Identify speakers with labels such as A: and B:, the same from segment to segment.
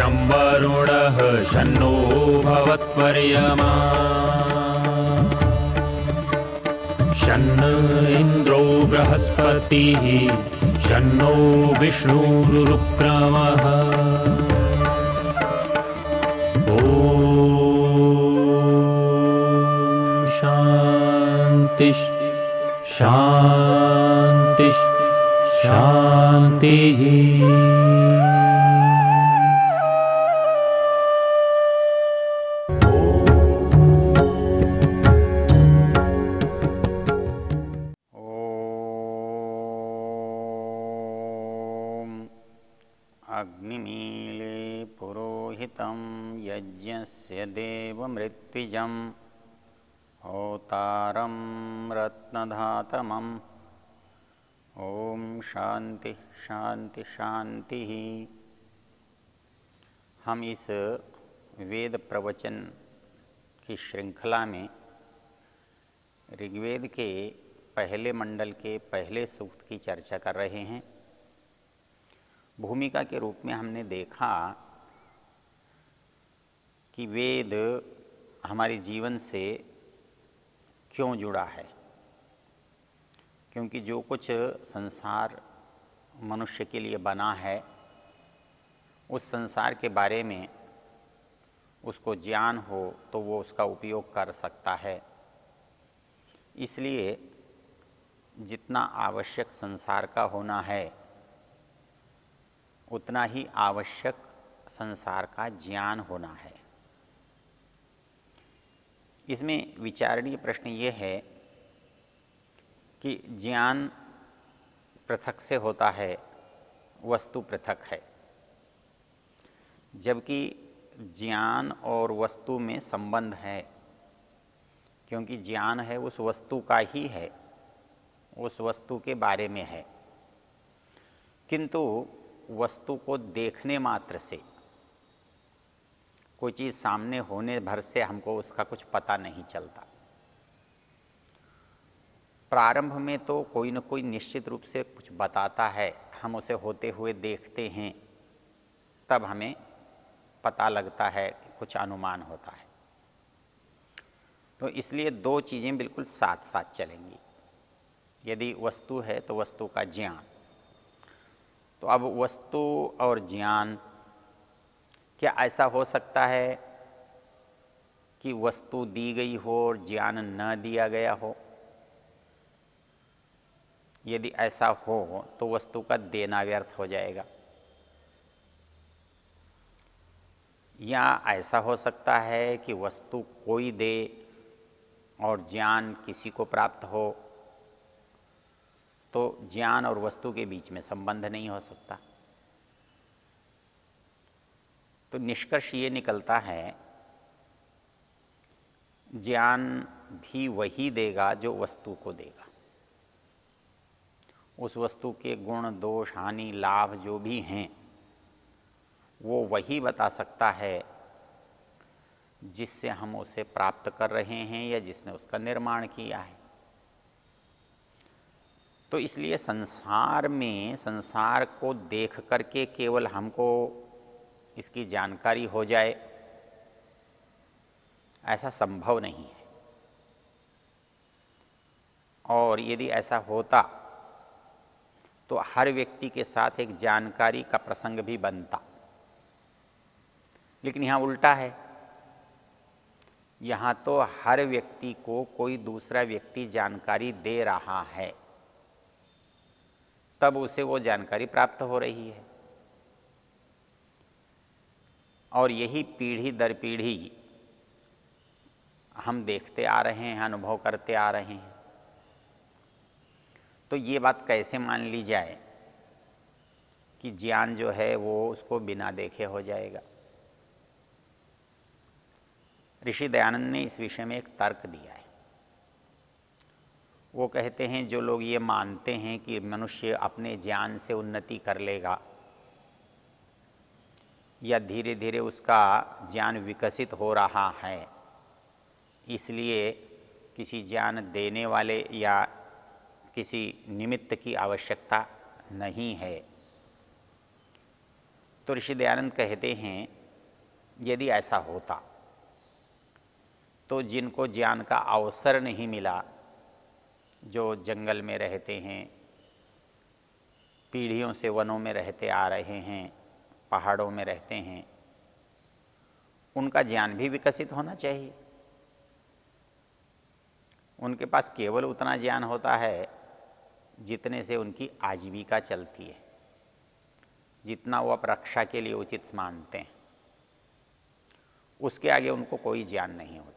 A: शं वरुणः शन्नो भवत्वर्यमा शन्न इन्द्रो बृहस्पतिः शन्नो विष्णुरुक्रमः ॐ शान्ति शान्ति शान्तिः।
B: अग्निमीले पुरोहितं यज्ञस्य देवमृत्विजं होतारं रत्नधातमम्। ओम शांति शांति शांति। हम इस वेद प्रवचन की श्रृंखला में ऋग्वेद के पहले मंडल के पहले सूक्त की चर्चा कर रहे हैं। भूमिका के रूप में हमने देखा कि वेद हमारे जीवन से क्यों जुड़ा है, क्योंकि जो कुछ संसार मनुष्य के लिए बना है उस संसार के बारे में उसको ज्ञान हो तो वो उसका उपयोग कर सकता है। इसलिए जितना आवश्यक संसार का होना है उतना ही आवश्यक संसार का ज्ञान होना है। इसमें विचारणीय प्रश्न ये है कि ज्ञान पृथक से होता है, वस्तु पृथक है, जबकि ज्ञान और वस्तु में संबंध है, क्योंकि ज्ञान है उस वस्तु का ही है, उस वस्तु के बारे में है। किंतु वस्तु को देखने मात्र से, कोई चीज सामने होने भर से हमको उसका कुछ पता नहीं चलता। प्रारंभ में तो कोई न कोई निश्चित रूप से कुछ बताता है, हम उसे होते हुए देखते हैं, तब हमें पता लगता है, कुछ अनुमान होता है। तो इसलिए दो चीजें बिल्कुल साथ साथ चलेंगी। यदि वस्तु है तो वस्तु का ज्ञान। तो अब वस्तु और ज्ञान, क्या ऐसा हो सकता है कि वस्तु दी गई हो और ज्ञान न दिया गया हो? यदि ऐसा हो तो वस्तु का देना व्यर्थ हो जाएगा। या ऐसा हो सकता है कि वस्तु कोई दे और ज्ञान किसी को प्राप्त हो, तो ज्ञान और वस्तु के बीच में संबंध नहीं हो सकता। तो निष्कर्ष ये निकलता है, ज्ञान भी वही देगा जो वस्तु को देगा। उस वस्तु के गुण, दोष, हानि, लाभ जो भी हैं वो वही बता सकता है जिससे हम उसे प्राप्त कर रहे हैं या जिसने उसका निर्माण किया है। तो इसलिए संसार में, संसार को देख करके केवल हमको इसकी जानकारी हो जाए, ऐसा संभव नहीं है। और यदि ऐसा होता तो हर व्यक्ति के साथ एक जानकारी का प्रसंग भी बनता। लेकिन यहां उल्टा है, यहां तो हर व्यक्ति को कोई दूसरा व्यक्ति जानकारी दे रहा है, तब उसे वो जानकारी प्राप्त हो रही है। और यही पीढ़ी दर पीढ़ी हम देखते आ रहे हैं, अनुभव करते आ रहे हैं। तो ये बात कैसे मान ली जाए कि ज्ञान जो है वो उसको बिना देखे हो जाएगा? ऋषि दयानंद ने इस विषय में एक तर्क दिया है। वो कहते हैं, जो लोग ये मानते हैं कि मनुष्य अपने ज्ञान से उन्नति कर लेगा या धीरे धीरे उसका ज्ञान विकसित हो रहा है, इसलिए किसी ज्ञान देने वाले या किसी निमित्त की आवश्यकता नहीं है, तो ऋषि दयानंद कहते हैं, यदि ऐसा होता तो जिनको ज्ञान का अवसर नहीं मिला, जो जंगल में रहते हैं, पीढ़ियों से वनों में रहते आ रहे हैं, पहाड़ों में रहते हैं, उनका ज्ञान भी विकसित होना चाहिए। उनके पास केवल उतना ज्ञान होता है जितने से उनकी आजीविका चलती है, जितना वो रक्षा के लिए उचित मानते हैं। उसके आगे उनको कोई ज्ञान नहीं होता।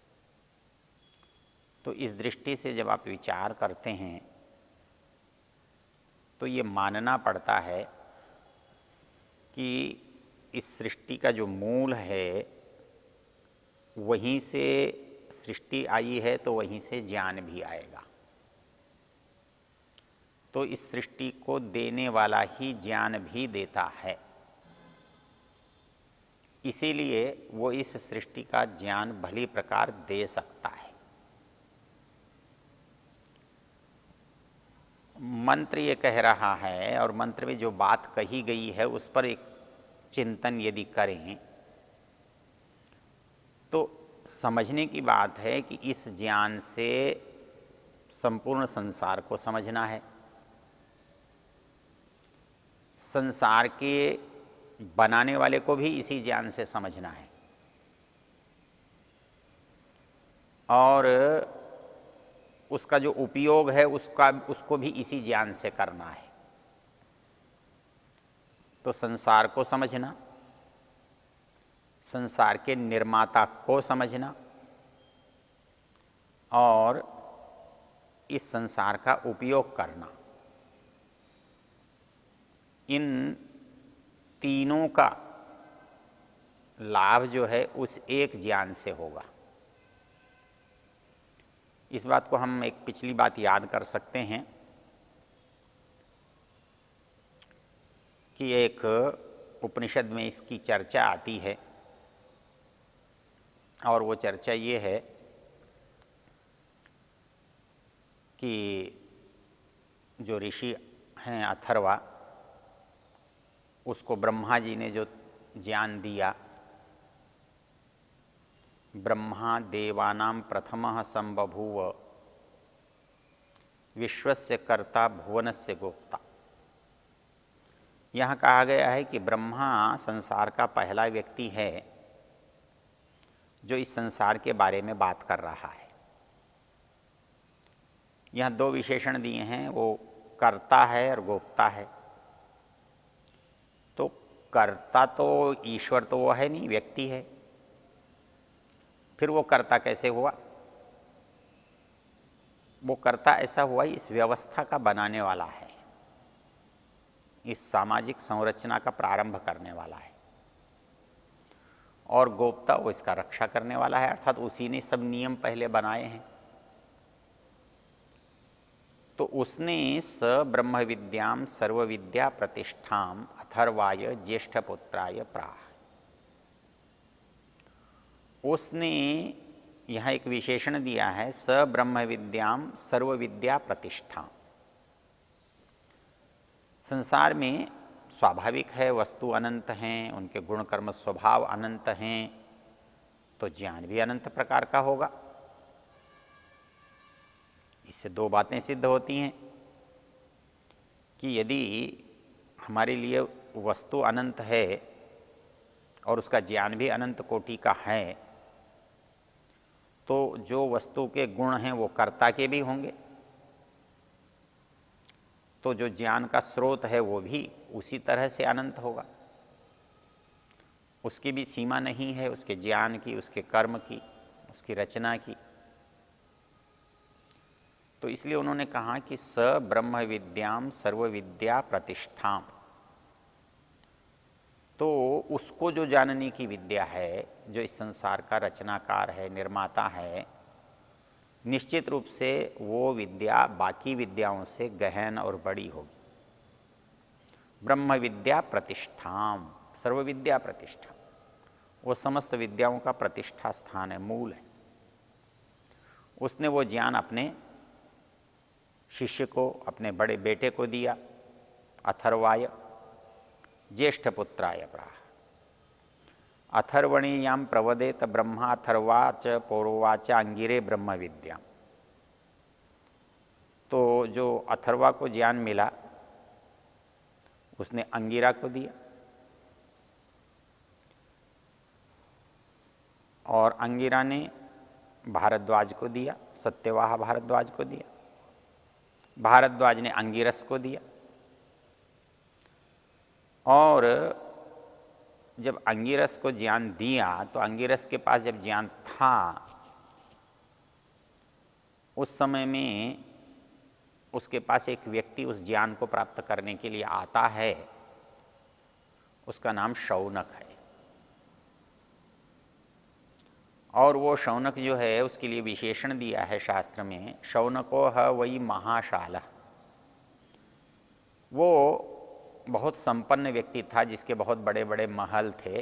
B: तो इस दृष्टि से जब आप विचार करते हैं तो ये मानना पड़ता है कि इस सृष्टि का जो मूल है वहीं से सृष्टि आई है, तो वहीं से ज्ञान भी आएगा। तो इस सृष्टि को देने वाला ही ज्ञान भी देता है, इसीलिए वो इस सृष्टि का ज्ञान भली प्रकार दे सकता है। मंत्र ये कह रहा है, और मंत्र में जो बात कही गई है उस पर एक चिंतन यदि करें तो समझने की बात है कि इस ज्ञान से संपूर्ण संसार को समझना है, संसार के बनाने वाले को भी इसी ज्ञान से समझना है, और उसका जो उपयोग है उसको भी इसी ज्ञान से करना है। तो संसार को समझना, संसार के निर्माता को समझना, और इस संसार का उपयोग करना, इन तीनों का लाभ जो है उस एक ज्ञान से होगा। इस बात को हम एक पिछली बात याद कर सकते हैं कि एक उपनिषद में इसकी चर्चा आती है, और वो चर्चा ये है कि जो ऋषि हैं अथर्वा, उसको ब्रह्मा जी ने जो ज्ञान दिया, ब्रह्मा देवानां प्रथमः संबभूव विश्वस्य कर्ता भुवनस्य गोप्ता। यहाँ कहा गया है कि ब्रह्मा संसार का पहला व्यक्ति है जो इस संसार के बारे में बात कर रहा है। यहाँ दो विशेषण दिए हैं, वो कर्ता है और गोप्ता है। तो कर्ता तो ईश्वर तो वो है नहीं, व्यक्ति है, फिर वो कर्ता कैसे हुआ? वो कर्ता ऐसा हुआ, इस व्यवस्था का बनाने वाला है, इस सामाजिक संरचना का प्रारंभ करने वाला है, और गोप्ता वो इसका रक्षा करने वाला है, अर्थात उसी ने सब नियम पहले बनाए हैं। तो उसने स ब्रह्म विद्याम सर्व विद्या प्रतिष्ठाम अथर्वाय ज्येष्ठ पुत्राय प्राह। उसने यहां एक विशेषण दिया है, स ब्रह्म विद्याम सर्व विद्या प्रतिष्ठाम। संसार में स्वाभाविक है, वस्तु अनंत हैं, उनके गुण कर्म स्वभाव अनंत हैं, तो ज्ञान भी अनंत प्रकार का होगा। इससे दो बातें सिद्ध होती हैं कि यदि हमारे लिए वस्तु अनंत है और उसका ज्ञान भी अनंत कोटि का है, तो जो वस्तु के गुण हैं वो कर्ता के भी होंगे, तो जो ज्ञान का स्रोत है वो भी उसी तरह से अनंत होगा। उसकी भी सीमा नहीं है, उसके ज्ञान की, उसके कर्म की, उसकी रचना की। तो इसलिए उन्होंने कहा कि स ब्रह्म विद्याम सर्व विद्या प्रतिष्ठाम। तो उसको जो जानने की विद्या है, जो इस संसार का रचनाकार है, निर्माता है, निश्चित रूप से वो विद्या बाकी विद्याओं से गहन और बड़ी होगी। ब्रह्म विद्या प्रतिष्ठाम, सर्व विद्या प्रतिष्ठा, वो समस्त विद्याओं का प्रतिष्ठा स्थान है, मूल है। उसने वो ज्ञान अपने शिष्य को, अपने बड़े बेटे को दिया, अथर्वाय। ज्येष्ठपुत्राय प्राह। अथर्वणीयाम प्रवदेत ब्रह्मा अथर्वाच पौरोवाच अंगिरे ब्रह्म विद्या। तो जो अथर्वा को ज्ञान मिला उसने अंगिरा को दिया, और अंगिरा ने भारद्वाज को दिया, सत्यवाह भारद्वाज को दिया, भारद्वाज ने अंगिरस को दिया। और जब अंगिरस को ज्ञान दिया तो अंगिरस के पास जब ज्ञान था उस समय में उसके पास एक व्यक्ति उस ज्ञान को प्राप्त करने के लिए आता है, उसका नाम शौनक है। और वो शौनक जो है उसके लिए विशेषण दिया है शास्त्र में, शौनको है वही महाशाला। वो बहुत संपन्न व्यक्ति था जिसके बहुत बड़े बड़े महल थे,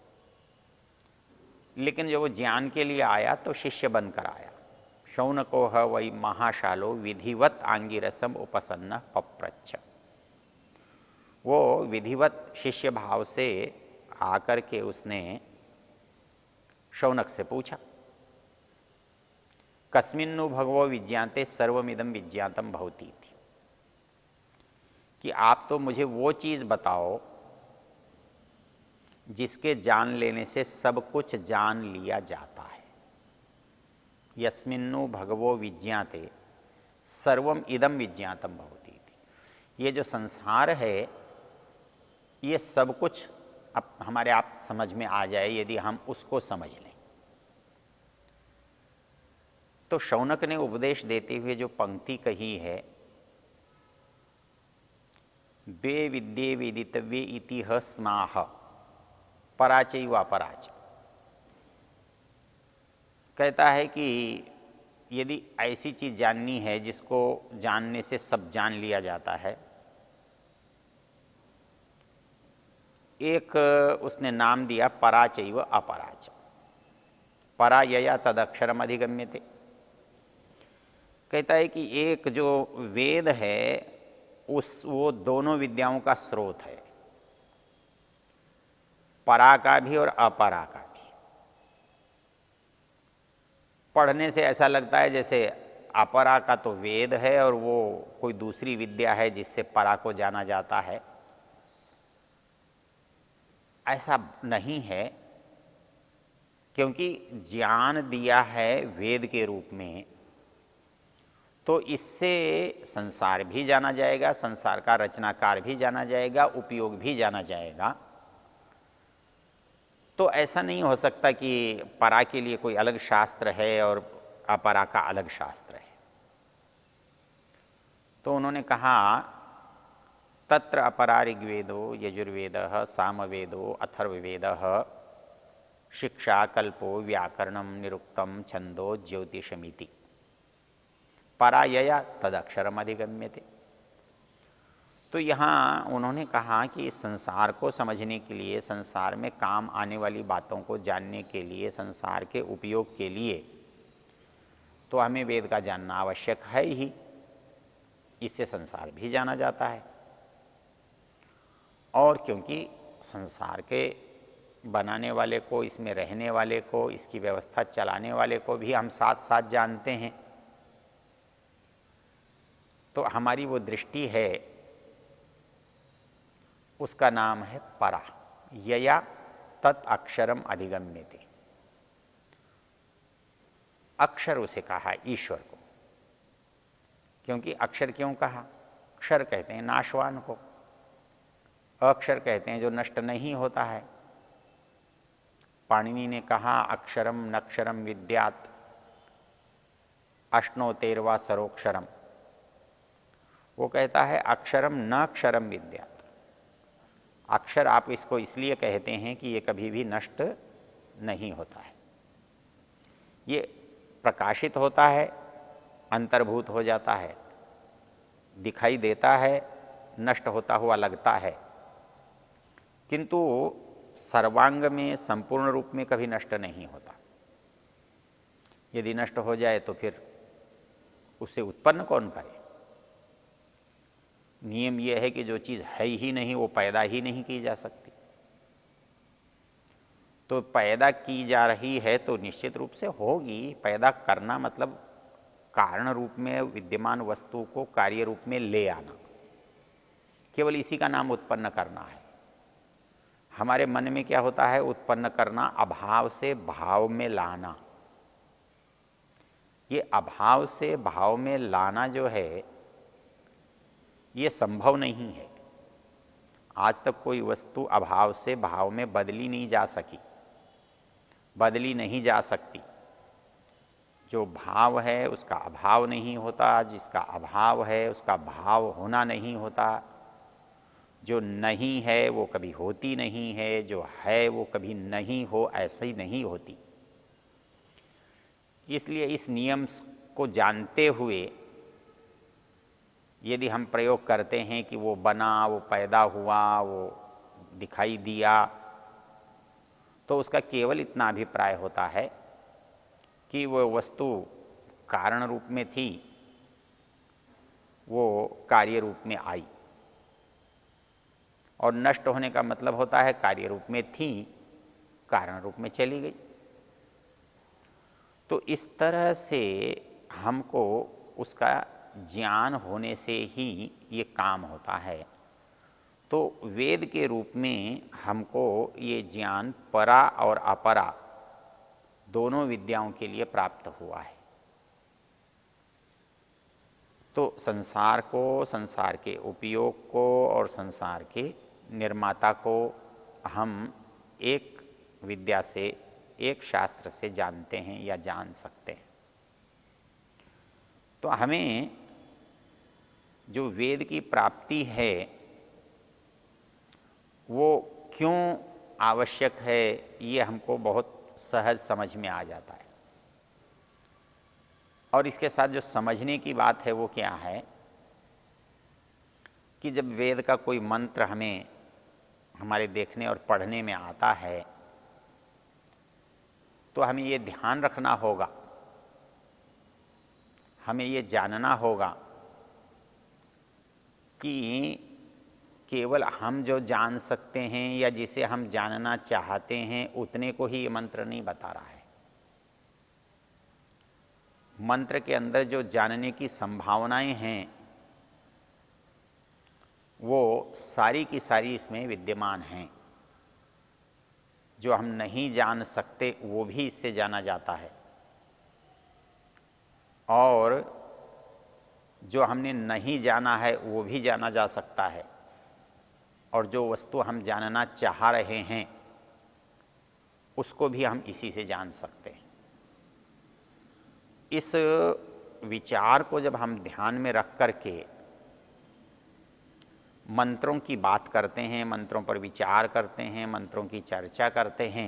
B: लेकिन जब वो ज्ञान के लिए आया तो शिष्य बनकर आया। शौनको है वही महाशालो विधिवत आंगिरसम उपसन्न पप्रच्छ। वो विधिवत शिष्य भाव से आकर के उसने शौनक से पूछा, कस्मिन्नु भगवो विज्ञाते सर्वमिदं विज्ञातम भवति थी, कि आप तो मुझे वो चीज बताओ जिसके जान लेने से सब कुछ जान लिया जाता है। यस्मिन्नु भगवो विज्ञाते सर्वम इदम विज्ञातम भवति थी। ये जो संसार है ये सब कुछ अब हमारे आप समझ में आ जाए यदि हम उसको समझ लें। तो शौनक ने उपदेश देते हुए जो पंक्ति कही है, वे विद्ये वेदितव्ये इतिह स्माह पराचय व अपराच। कहता है कि यदि ऐसी चीज जाननी है जिसको जानने से सब जान लिया जाता है, एक उसने नाम दिया पराचय व अपराच। परा यया तदक्षरम अधिगम्यते। कहता है कि एक जो वेद है वो दोनों विद्याओं का स्रोत है, परा का भी और अपरा का भी। पढ़ने से ऐसा लगता है जैसे अपरा का तो वेद है और वो कोई दूसरी विद्या है जिससे परा को जाना जाता है। ऐसा नहीं है, क्योंकि ज्ञान दिया है वेद के रूप में, तो इससे संसार भी जाना जाएगा, संसार का रचनाकार भी जाना जाएगा, उपयोग भी जाना जाएगा। तो ऐसा नहीं हो सकता कि परा के लिए कोई अलग शास्त्र है और अपरा का अलग शास्त्र है। तो उन्होंने कहा तत्र अपरा ऋग्वेदो यजुर्वेदः सामवेदो अथर्ववेदः शिक्षा कल्पो व्याकरणम निरुक्तम छंदो ज्योतिषमिति परा यया तदक्षरम अधिगम्यते। तो यहाँ उन्होंने कहा कि इस संसार को समझने के लिए, संसार में काम आने वाली बातों को जानने के लिए, संसार के उपयोग के लिए तो हमें वेद का जानना आवश्यक है ही। इससे संसार भी जाना जाता है, और क्योंकि संसार के बनाने वाले को, इसमें रहने वाले को, इसकी व्यवस्था चलाने वाले को भी हम साथ साथ जानते हैं, तो हमारी वो दृष्टि है उसका नाम है परा। यया तत् अक्षरम अधिगम्यते। अक्षर उसे कहा ईश्वर को। क्योंकि अक्षर क्यों कहा? अक्षर कहते हैं नाशवान को, अक्षर कहते हैं जो नष्ट नहीं होता है। पाणिनि ने कहा अक्षरम नक्षरम विद्यात अश्नोतेर्वा सरोक्षरम। वो कहता है अक्षरम न अक्षरम विद्यात। अक्षर आप इसको इसलिए कहते हैं कि ये कभी भी नष्ट नहीं होता है, ये प्रकाशित होता है, अंतर्भूत हो जाता है, दिखाई देता है, नष्ट होता हुआ लगता है, किंतु सर्वांग में संपूर्ण रूप में कभी नष्ट नहीं होता। यदि नष्ट हो जाए तो फिर उससे उत्पन्न कौन करे? नियम यह है कि जो चीज है ही नहीं वो पैदा ही नहीं की जा सकती। तो पैदा की जा रही है तो निश्चित रूप से होगी। पैदा करना मतलब कारण रूप में विद्यमान वस्तु को कार्य रूप में ले आना, केवल इसी का नाम उत्पन्न करना है। हमारे मन में क्या होता है? उत्पन्न करना, अभाव से भाव में लाना। ये अभाव से भाव में लाना जो है ये संभव नहीं है। आज तक कोई वस्तु अभाव से भाव में बदली नहीं जा सकी, बदली नहीं जा सकती। जो भाव है उसका अभाव नहीं होता, जिसका अभाव है उसका भाव होना नहीं होता। जो नहीं है वो कभी होती नहीं है, जो है वो कभी नहीं हो ऐसी नहीं होती। इसलिए इस नियम को जानते हुए यदि हम प्रयोग करते हैं कि वो बना, वो पैदा हुआ, वो दिखाई दिया, तो उसका केवल इतना अभिप्राय होता है कि वो वस्तु कारण रूप में थी, वो कार्य रूप में आई। और नष्ट होने का मतलब होता है कार्य रूप में थी, कारण रूप में चली गई। तो इस तरह से हमको उसका ज्ञान होने से ही ये काम होता है। तो वेद के रूप में हमको ये ज्ञान परा और अपरा दोनों विद्याओं के लिए प्राप्त हुआ है। तो संसार को, संसार के उपयोग को और संसार के निर्माता को हम एक विद्या से, एक शास्त्र से जानते हैं या जान सकते हैं। तो हमें जो वेद की प्राप्ति है वो क्यों आवश्यक है, ये हमको बहुत सहज समझ में आ जाता है। और इसके साथ जो समझने की बात है वो क्या है कि जब वेद का कोई मंत्र हमें हमारे देखने और पढ़ने में आता है तो हमें ये ध्यान रखना होगा, हमें ये जानना होगा कि केवल हम जो जान सकते हैं या जिसे हम जानना चाहते हैं उतने को ही ये मंत्र नहीं बता रहा है। मंत्र के अंदर जो जानने की संभावनाएं हैं वो सारी की सारी इसमें विद्यमान हैं। जो हम नहीं जान सकते वो भी इससे जाना जाता है, और जो हमने नहीं जाना है वो भी जाना जा सकता है, और जो वस्तु हम जानना चाह रहे हैं उसको भी हम इसी से जान सकते हैं। इस विचार को जब हम ध्यान में रख करके मंत्रों की बात करते हैं, मंत्रों पर विचार करते हैं, मंत्रों की चर्चा करते हैं,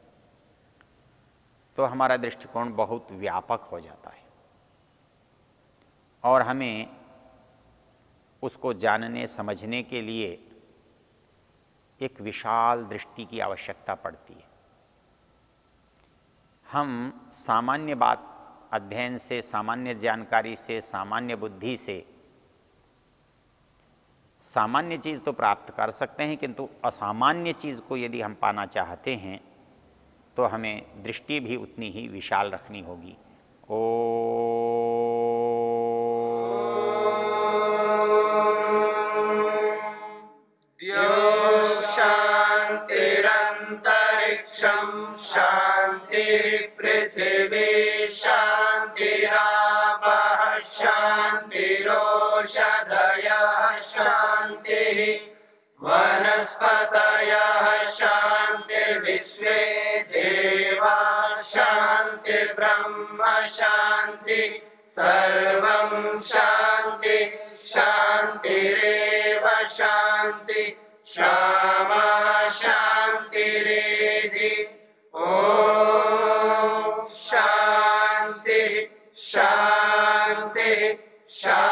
B: तो हमारा दृष्टिकोण बहुत व्यापक हो जाता है और हमें उसको जानने समझने के लिए एक विशाल दृष्टि की आवश्यकता पड़ती है। हम सामान्य बात अध्ययन से, सामान्य जानकारी से, सामान्य बुद्धि से सामान्य चीज तो प्राप्त कर सकते हैं, किंतु असामान्य चीज को यदि हम पाना चाहते हैं तो हमें दृष्टि भी उतनी ही विशाल रखनी होगी।
C: शांतिरंतरिक्षं शांति पृथिवी शांतिरापः शांतिरोषधयः शांतिः वनस्पतयः शांतिर्विश्वे देवा शांतिर्ब्रह्म शांति सर्वं शांति शांतिरेव शांति क्षमा शांतिरेधि। ओम शांति शांति शांति।